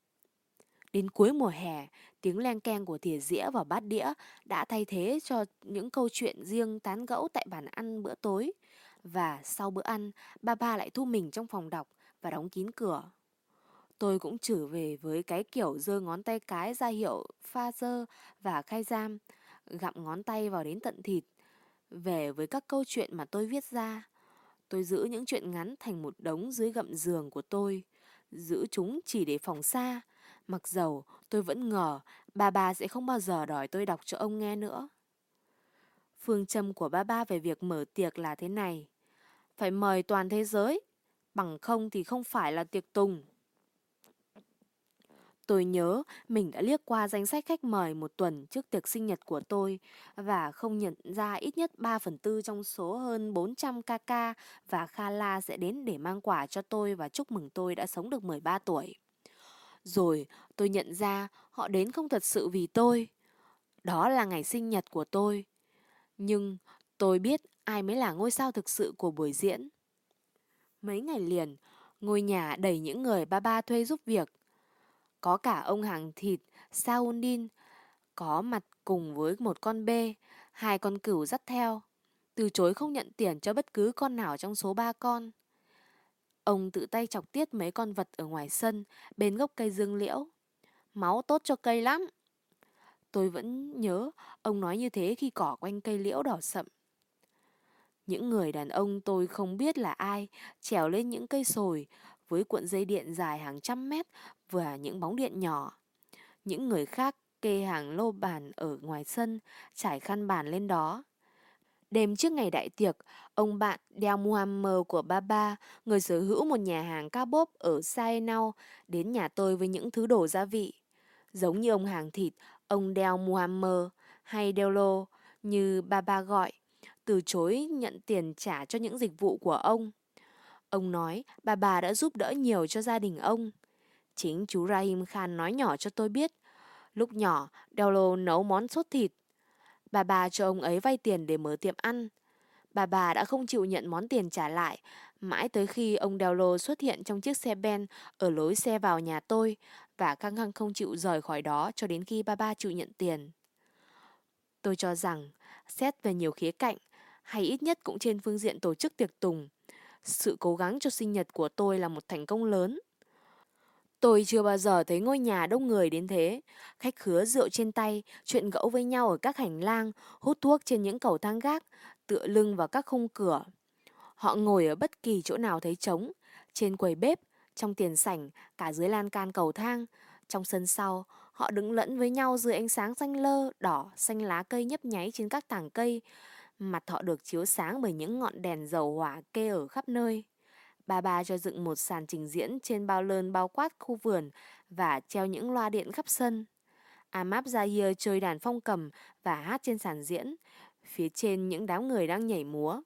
Đến cuối mùa hè, tiếng leng keng của thìa dĩa vào bát đĩa đã thay thế cho những câu chuyện riêng tán gẫu tại bàn ăn bữa tối. Và sau bữa ăn, ba lại thu mình trong phòng đọc và đóng kín cửa. Tôi cũng trở về với cái kiểu giơ ngón tay cái ra hiệu pha dơ và khai giam, gặm ngón tay vào đến tận thịt. Về với các câu chuyện mà tôi viết ra. Tôi giữ những chuyện ngắn thành một đống dưới gầm giường của tôi. Giữ chúng chỉ để phòng xa. Mặc dầu tôi vẫn ngờ ba sẽ không bao giờ đòi tôi đọc cho ông nghe nữa. Phương châm của ba về việc mở tiệc là thế này. Phải mời toàn thế giới. Bằng không thì không phải là tiệc tùng. Tôi nhớ mình đã liếc qua danh sách khách mời một tuần trước tiệc sinh nhật của tôi và không nhận ra ít nhất 3/4 trong số hơn 400 ca ca và Khala sẽ đến để mang quà cho tôi và chúc mừng tôi đã sống được 13 tuổi. Rồi tôi nhận ra họ đến không thật sự vì tôi. Đó là ngày sinh nhật của tôi. Nhưng tôi biết ai mới là ngôi sao thực sự của buổi diễn. Mấy ngày liền, ngôi nhà đầy những người ba thuê giúp việc. Có cả ông hàng thịt Saundin có mặt cùng với một con bê, hai con cừu dắt theo, từ chối không nhận tiền cho bất cứ con nào trong số 3 con. Ông tự tay chọc tiết mấy con vật ở ngoài sân, bên gốc cây dương liễu. Máu tốt cho cây lắm. Tôi vẫn nhớ ông nói như thế khi cỏ quanh cây liễu đỏ sậm. Những người đàn ông tôi không biết là ai trèo lên những cây sồi với cuộn dây điện dài hàng trăm mét và những bóng điện nhỏ. Những người khác kê hàng lô bàn ở ngoài sân, trải khăn bàn lên đó. Đêm trước ngày đại tiệc, ông bạn Del Muhammed của Baba, người sở hữu một nhà hàng kebab ở Saenau, đến nhà tôi với những thứ đồ gia vị. Giống như ông hàng thịt, ông Del Muhammed hay Dello như Baba gọi, từ chối nhận tiền trả cho những dịch vụ của ông. Ông nói bà đã giúp đỡ nhiều cho gia đình ông. Chính chú Rahim Khan nói nhỏ cho tôi biết, lúc nhỏ Dello nấu món sốt thịt. Bà cho ông ấy vay tiền để mở tiệm ăn. Bà đã không chịu nhận món tiền trả lại, mãi tới khi ông Dello xuất hiện trong chiếc xe Ben ở lối xe vào nhà tôi và căng căng không chịu rời khỏi đó cho đến khi bà chịu nhận tiền. Tôi cho rằng, xét về nhiều khía cạnh, hay ít nhất cũng trên phương diện tổ chức tiệc tùng, sự cố gắng cho sinh nhật của tôi là một thành công lớn. Tôi chưa bao giờ thấy ngôi nhà đông người đến thế. Khách khứa rượu trên tay, chuyện gẫu với nhau ở các hành lang, hút thuốc trên những cầu thang gác, tựa lưng vào các khung cửa. Họ ngồi ở bất kỳ chỗ nào thấy trống, trên quầy bếp, trong tiền sảnh, cả dưới lan can cầu thang. Trong sân sau, họ đứng lẫn với nhau dưới ánh sáng xanh lơ, đỏ, xanh lá cây nhấp nháy trên các tảng cây. Mặt họ được chiếu sáng bởi những ngọn đèn dầu hỏa kê ở khắp nơi. Bà cho dựng một sàn trình diễn trên bao lơn bao quát khu vườn và treo những loa điện khắp sân. Ahmad Zahir chơi đàn phong cầm và hát trên sàn diễn, phía trên những đám người đang nhảy múa.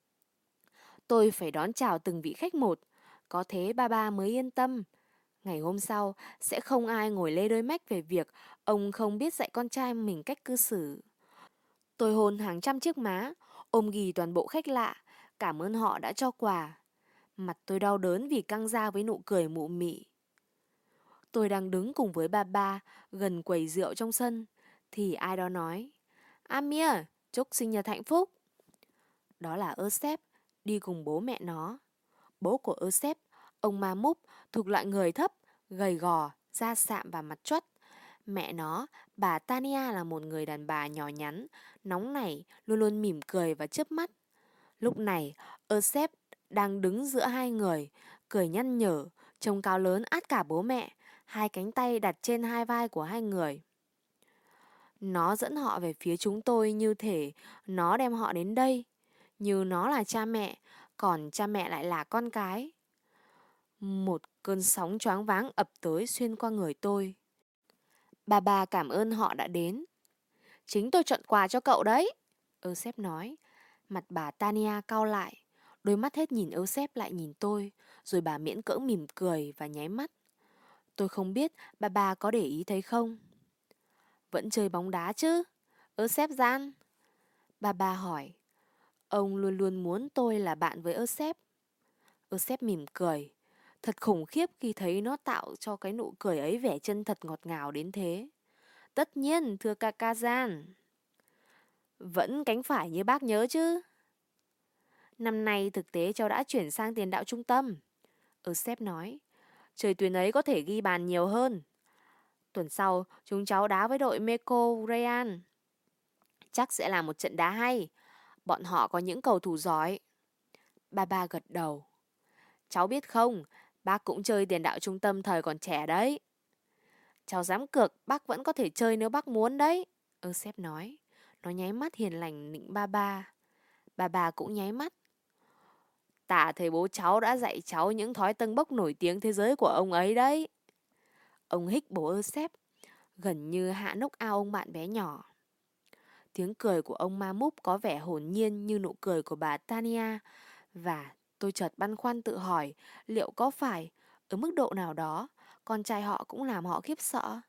Tôi phải đón chào từng vị khách một, có thế ba mới yên tâm. Ngày hôm sau, sẽ không ai ngồi lê đôi mách về việc ông không biết dạy con trai mình cách cư xử. Tôi hôn hàng trăm chiếc má, ôm ghì toàn bộ khách lạ, cảm ơn họ đã cho quà. Mặt tôi đau đớn vì căng ra với nụ cười mụ mị. Tôi đang đứng cùng với ba gần quầy rượu trong sân, thì ai đó nói, Amir, chúc sinh nhật hạnh phúc. Đó là Eusep, đi cùng bố mẹ nó. Bố của Eusep, ông Mahmoud, thuộc loại người thấp, gầy gò, da sạm và mặt choắt. Mẹ nó, bà Tania là một người đàn bà nhỏ nhắn, nóng nảy, luôn luôn mỉm cười và chớp mắt. Lúc này, Eusep đang đứng giữa hai người, cười nhăn nhở, trông cao lớn át cả bố mẹ, hai cánh tay đặt trên hai vai của hai người. Nó dẫn họ về phía chúng tôi như thể nó đem họ đến đây, như nó là cha mẹ, còn cha mẹ lại là con cái. Một cơn sóng choáng váng ập tới xuyên qua người tôi. Bà cảm ơn họ đã đến. Chính tôi chọn quà cho cậu đấy, Eusep nói. Mặt bà Tania cau lại, đôi mắt hết nhìn Eusep lại nhìn tôi, rồi bà miễn cưỡng mỉm cười và nháy mắt. Tôi không biết bà có để ý thấy không. Vẫn chơi bóng đá chứ? Eusep gian. Bà hỏi. Ông luôn luôn muốn tôi là bạn với Eusep. Eusep mỉm cười. Thật khủng khiếp khi thấy nó tạo cho cái nụ cười ấy vẻ chân thật ngọt ngào đến thế. Tất nhiên, thưa Kakazan. Vẫn cánh phải như bác nhớ chứ. Năm nay thực tế cháu đã chuyển sang tiền đạo trung tâm. Eusep nói. Trời tuyển ấy có thể ghi bàn nhiều hơn. Tuần sau, chúng cháu đá với đội Meco Real. Chắc sẽ là một trận đá hay. Bọn họ có những cầu thủ giỏi. Ba gật đầu. Cháu biết không, bác cũng chơi tiền đạo trung tâm thời còn trẻ đấy. Cháu dám cược bác vẫn có thể chơi nếu bác muốn đấy. Eusep nói. Nó nháy mắt hiền lành nịnh ba. Bà cũng nháy mắt. Tả thầy bố cháu đã dạy cháu những thói tâng bốc nổi tiếng thế giới của ông ấy đấy. Ông hích bố Eusep, gần như hạ nốc ao ông bạn bé nhỏ. Tiếng cười của ông ma múp có vẻ hồn nhiên như nụ cười của bà Tania, và tôi chợt băn khoăn tự hỏi liệu có phải, ở mức độ nào đó, con trai họ cũng làm họ khiếp sợ.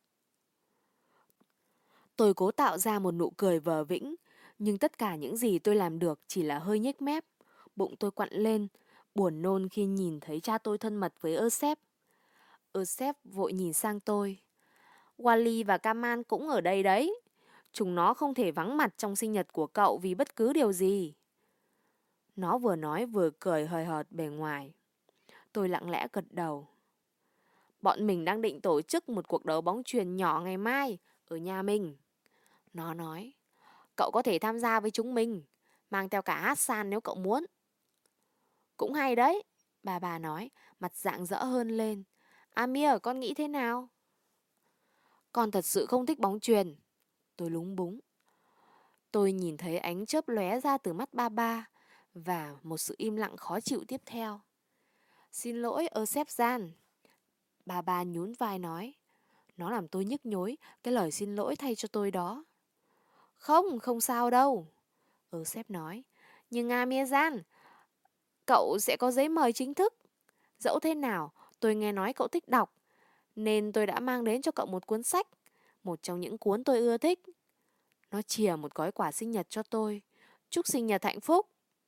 Tôi cố tạo ra một nụ cười vờ vĩnh, nhưng tất cả những gì tôi làm được chỉ là hơi nhếch mép. Bụng tôi quặn lên, buồn nôn khi nhìn thấy cha tôi thân mật với Eusep. Eusep vội nhìn sang tôi. Wally và Kaman cũng ở đây đấy. Chúng nó không thể vắng mặt trong sinh nhật của cậu vì bất cứ điều gì. Nó vừa nói vừa cười hời hợt bề ngoài. Tôi lặng lẽ gật đầu. Bọn mình đang định tổ chức một cuộc đấu bóng chuyền nhỏ ngày mai ở nhà mình. Nó nói, cậu có thể tham gia với chúng mình, mang theo cả Hassan nếu cậu muốn. Cũng hay đấy, bà nói, mặt rạng rỡ hơn lên. Amir, con nghĩ thế nào? Con thật sự không thích bóng chuyền. Tôi lúng búng. Tôi nhìn thấy ánh chớp lóe ra từ mắt ba và một sự im lặng khó chịu tiếp theo. Xin lỗi, Eusep Gian. Bà nhún vai nói. Nó làm tôi nhức nhối, cái lời xin lỗi thay cho tôi đó. Không, không sao đâu. Eusep nói. Nhưng Amir Gian, cậu sẽ có giấy mời chính thức. Dẫu thế nào, tôi nghe nói cậu thích đọc, nên tôi đã mang đến cho cậu một cuốn sách, một trong những cuốn tôi ưa thích. Nó chìa một gói quà sinh nhật cho tôi. Chúc sinh nhật hạnh phúc.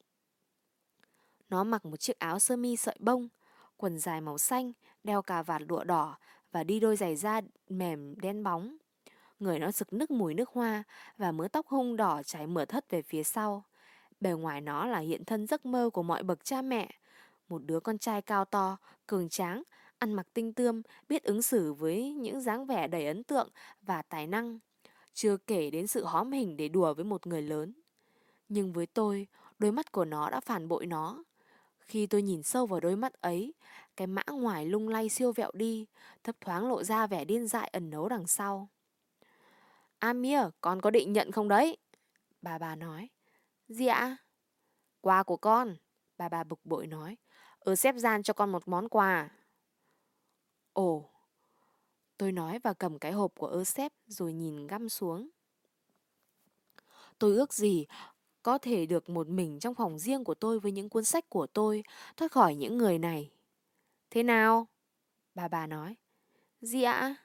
Nó mặc một chiếc áo sơ mi sợi bông, quần dài màu xanh, đeo cà vạt lụa đỏ và đi đôi giày da mềm đen bóng. Người nó sực nức mùi nước hoa và mớ tóc hung đỏ chảy mượt thất về phía sau. Bề ngoài nó là hiện thân giấc mơ của mọi bậc cha mẹ. Một đứa con trai cao to, cường tráng, ăn mặc tinh tươm, biết ứng xử với những dáng vẻ đầy ấn tượng và tài năng. Chưa kể đến sự hóm hình để đùa với một người lớn. Nhưng với tôi, đôi mắt của nó đã phản bội nó. Khi tôi nhìn sâu vào đôi mắt ấy, cái mã ngoài lung lay siêu vẹo đi, thấp thoáng lộ ra vẻ điên dại ẩn nấu đằng sau. Amir, con có định nhận không đấy? Bà nói. Gì ạ? Quà của con, bà bực bội nói. Sếp Gian cho con một món quà. Ồ, tôi nói và cầm cái hộp của Eusep rồi nhìn găm xuống. Tôi ước gì có thể được một mình trong phòng riêng của tôi với những cuốn sách của tôi, thoát khỏi những người này. Thế nào? Bà nói. Gì ạ?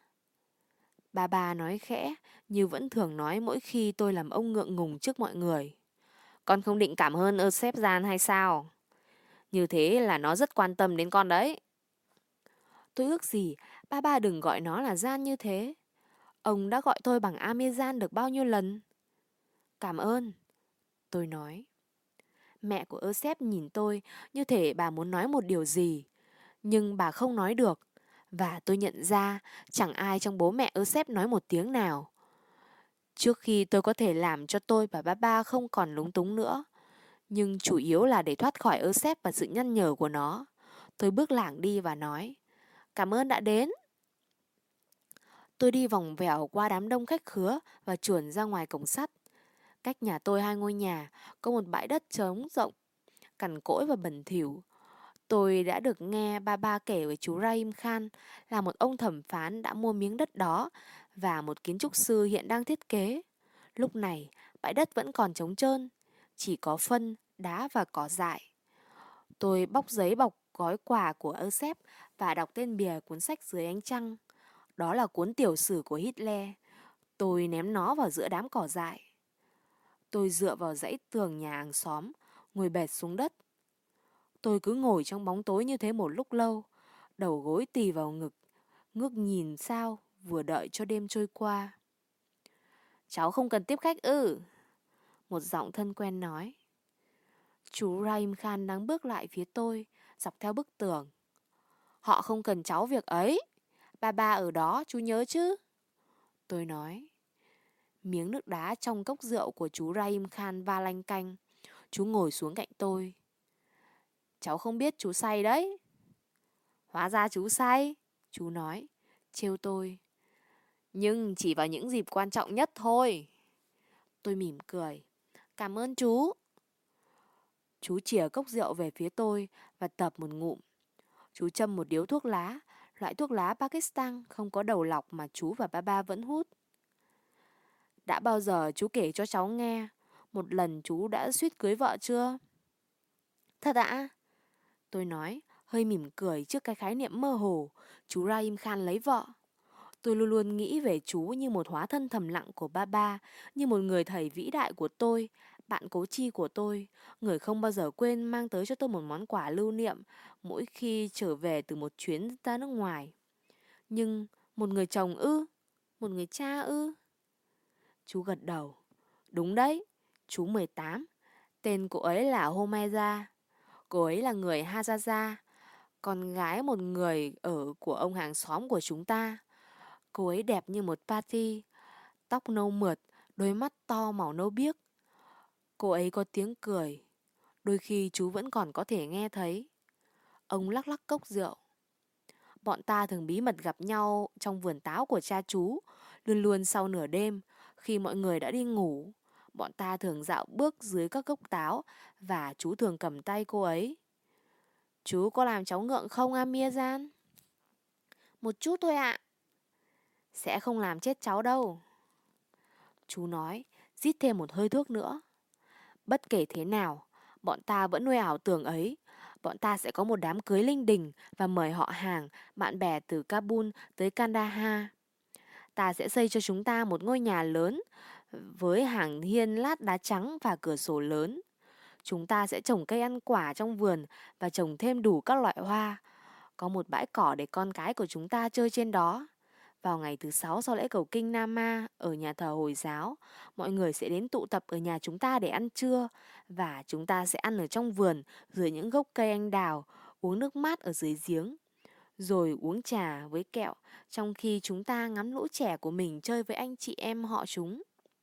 Bà nói khẽ, như vẫn thường nói mỗi khi tôi làm ông ngượng ngùng trước mọi người. Con không định cảm ơn Eusep Gian hay sao? Như thế là nó rất quan tâm đến con đấy. Tôi ước gì ba đừng gọi nó là Gian như thế. Ông đã gọi tôi bằng Amir Gian được bao nhiêu lần? Cảm ơn, tôi nói. Mẹ của Eusep nhìn tôi như thể bà muốn nói một điều gì, nhưng bà không nói được. Và tôi nhận ra chẳng ai trong bố mẹ Eusep nói một tiếng nào. Trước khi tôi có thể làm cho tôi và ba không còn lúng túng nữa, nhưng chủ yếu là để thoát khỏi Eusep và sự nhăn nhở của nó, tôi bước lảng đi và nói, cảm ơn đã đến. Tôi đi vòng vèo qua đám đông khách khứa và chuồn ra ngoài cổng sắt. Cách nhà tôi 2 ngôi nhà có một bãi đất trống rộng, cằn cỗi và bẩn thỉu. Tôi đã được nghe ba kể với chú Rahim Khan là một ông thẩm phán đã mua miếng đất đó và một kiến trúc sư hiện đang thiết kế. Lúc này, bãi đất vẫn còn trống trơn, chỉ có phân, đá và cỏ dại. Tôi bóc giấy bọc gói quà của Eusep và đọc tên bìa cuốn sách dưới ánh trăng. Đó là cuốn tiểu sử của Hitler. Tôi ném nó vào giữa đám cỏ dại. Tôi dựa vào dãy tường nhà hàng xóm, ngồi bệt xuống đất. Tôi cứ ngồi trong bóng tối như thế một lúc lâu, đầu gối tì vào ngực, ngước nhìn sao vừa đợi cho đêm trôi qua. Cháu không cần tiếp khách ư? Một giọng thân quen nói. Chú Rahim Khan đang bước lại phía tôi, dọc theo bức tường. Họ không cần cháu việc ấy. Ba ở đó, chú nhớ chứ? Tôi nói. Miếng nước đá trong cốc rượu của chú Rahim Khan va lanh canh. Chú ngồi xuống cạnh tôi. Cháu không biết chú say đấy. Hóa ra chú say, chú nói, trêu tôi. Nhưng chỉ vào những dịp quan trọng nhất thôi. Tôi mỉm cười. Cảm ơn chú. Chú chìa cốc rượu về phía tôi và tập một ngụm. Chú châm một điếu thuốc lá, Loại thuốc lá Pakistan không có đầu lọc mà chú và ba vẫn hút. Đã bao giờ chú kể cho cháu nghe một lần chú đã suýt cưới vợ chưa? Thật ạ? Tôi nói, hơi mỉm cười trước cái khái niệm mơ hồ chú Rahim Khan lấy vợ. Tôi luôn luôn nghĩ về chú như một hóa thân thầm lặng của ba, như một người thầy vĩ đại của tôi, bạn cố chi của tôi, người không bao giờ quên mang tới cho tôi một món quà lưu niệm mỗi khi trở về từ một chuyến ra nước ngoài. Nhưng một người chồng ư? Một người cha ư? Chú gật đầu. Đúng đấy, chú 18. Tên cô ấy là Homaira. Cô ấy là người Hazaza, con gái một người ở của ông hàng xóm của chúng ta. Cô ấy đẹp như một Patti, tóc nâu mượt, đôi mắt to màu nâu biếc. Cô ấy có tiếng cười, đôi khi chú vẫn còn có thể nghe thấy. Ông lắc lắc cốc rượu. Bọn ta thường bí mật gặp nhau trong vườn táo của cha chú, luôn luôn sau nửa đêm, khi mọi người đã đi ngủ. Bọn ta thường dạo bước dưới các gốc táo và chú thường cầm tay cô ấy. Chú có làm cháu ngượng không, Amirzan? Một chút thôi ạ. Sẽ không làm chết cháu đâu. Chú nói, rít thêm một hơi thuốc nữa. Bất kể thế nào, bọn ta vẫn nuôi ảo tưởng ấy. Bọn ta sẽ có một đám cưới linh đình và mời họ hàng, bạn bè từ Kabul tới Kandahar. Ta sẽ xây cho chúng ta một ngôi nhà lớn với hàng hiên lát đá trắng và cửa sổ lớn. Chúng ta sẽ trồng cây ăn quả trong vườn và trồng thêm đủ các loại hoa. Có một bãi cỏ để con cái của chúng ta chơi trên đó. Vào ngày thứ 6 sau lễ cầu kinh Nama ở nhà thờ Hồi giáo, mọi người sẽ đến tụ tập ở nhà chúng ta để ăn trưa. Và chúng ta sẽ ăn ở trong vườn, dưới những gốc cây anh đào, uống nước mát ở dưới giếng. Rồi uống trà với kẹo, trong khi chúng ta ngắm lũ trẻ của mình chơi với anh chị em họ chúng.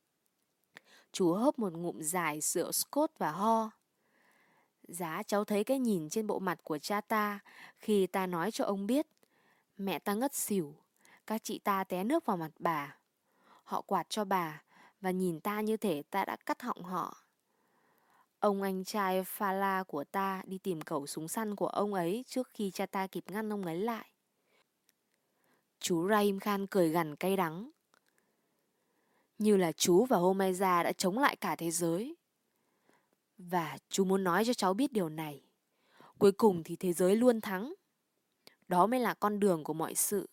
Chú hớp một ngụm dài rượu Scotch và ho. Giá cháu thấy cái nhìn trên bộ mặt của cha ta khi ta nói cho ông biết. Mẹ ta ngất xỉu, các chị ta té nước vào mặt bà. Họ quạt cho bà và nhìn ta như thể ta đã cắt họng họ. Ông anh trai Fala của ta đi tìm khẩu súng săn của ông ấy trước khi cha ta kịp ngăn ông ấy lại. Chú Rahim Khan cười gằn cay đắng. Như là chú và Homaira đã chống lại cả thế giới. Và chú muốn nói cho cháu biết điều này. Cuối cùng thì thế giới luôn thắng. Đó mới là con đường của mọi sự.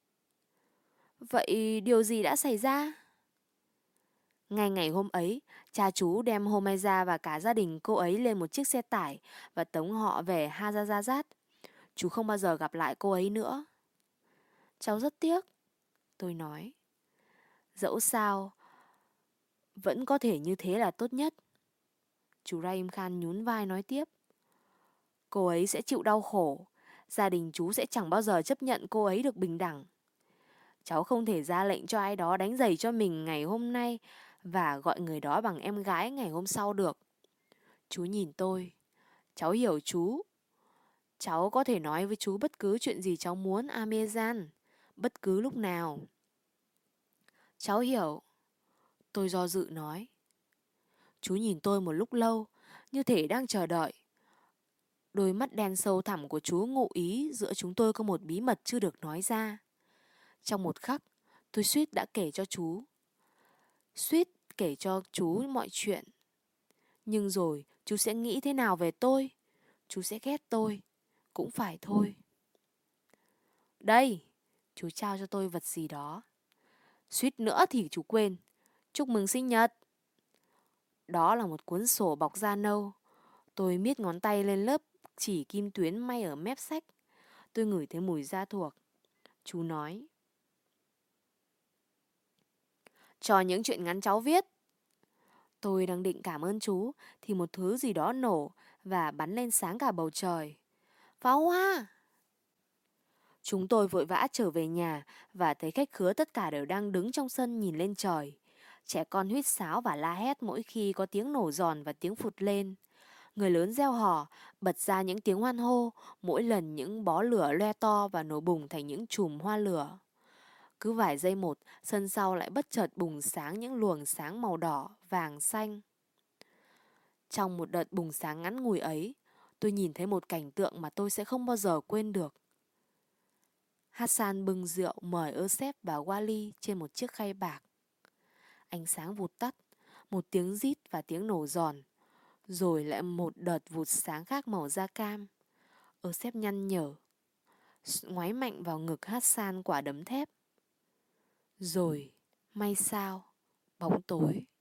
Vậy điều gì đã xảy ra? Ngay ngày hôm ấy, cha chú đem Homaira và cả gia đình cô ấy lên một chiếc xe tải và tống họ về Hajazazat. Chú không bao giờ gặp lại cô ấy nữa. Cháu rất tiếc, tôi nói. Dẫu sao, vẫn có thể như thế là tốt nhất. Chú Rahim Khan nhún vai nói tiếp. Cô ấy sẽ chịu đau khổ. Gia đình chú sẽ chẳng bao giờ chấp nhận cô ấy được bình đẳng. Cháu không thể ra lệnh cho ai đó đánh giày cho mình ngày hôm nay và gọi người đó bằng em gái ngày hôm sau được. Chú nhìn tôi. Cháu hiểu chú. Cháu có thể nói với chú bất cứ chuyện gì cháu muốn, Amirzan. Bất cứ lúc nào. Cháu hiểu. Tôi do dự nói. Chú nhìn tôi một lúc lâu, như thể đang chờ đợi. Đôi mắt đen sâu thẳm của chú ngụ ý giữa chúng tôi có một bí mật chưa được nói ra. Trong một khắc, tôi suýt đã kể cho chú. Suýt kể cho chú mọi chuyện. Nhưng rồi, chú sẽ nghĩ thế nào về tôi? Chú sẽ ghét tôi. Cũng phải thôi. Đây, chú trao cho tôi vật gì đó. Suýt nữa thì chú quên. Chúc mừng sinh nhật. Đó là một cuốn sổ bọc da nâu. Tôi miết ngón tay lên lớp chỉ kim tuyến may ở mép sách. Tôi ngửi thấy mùi da thuộc. Chú nói. Cho những chuyện ngắn cháu viết. Tôi đang định cảm ơn chú thì một thứ gì đó nổ và bắn lên sáng cả bầu trời. Pháo hoa! Chúng tôi vội vã trở về nhà và thấy khách khứa tất cả đều đang đứng trong sân nhìn lên trời. Trẻ con huýt sáo và la hét mỗi khi có tiếng nổ giòn và tiếng phụt lên. Người lớn reo hò, bật ra những tiếng hoan hô mỗi lần những bó lửa loe to và nổ bùng thành những chùm hoa lửa. Cứ vài giây một, sân sau lại bất chợt bùng sáng những luồng sáng màu đỏ, vàng, xanh. Trong một đợt bùng sáng ngắn ngủi ấy, tôi nhìn thấy một cảnh tượng mà tôi sẽ không bao giờ quên được. Hassan bưng rượu mời Euseb và Wally trên một chiếc khay bạc. Ánh sáng vụt tắt, một tiếng rít và tiếng nổ giòn, rồi lại một đợt vụt sáng khác màu da cam. Euseb nhăn nhở, ngoáy mạnh vào ngực Hassan quả đấm thép. Rồi, may sao, bóng tối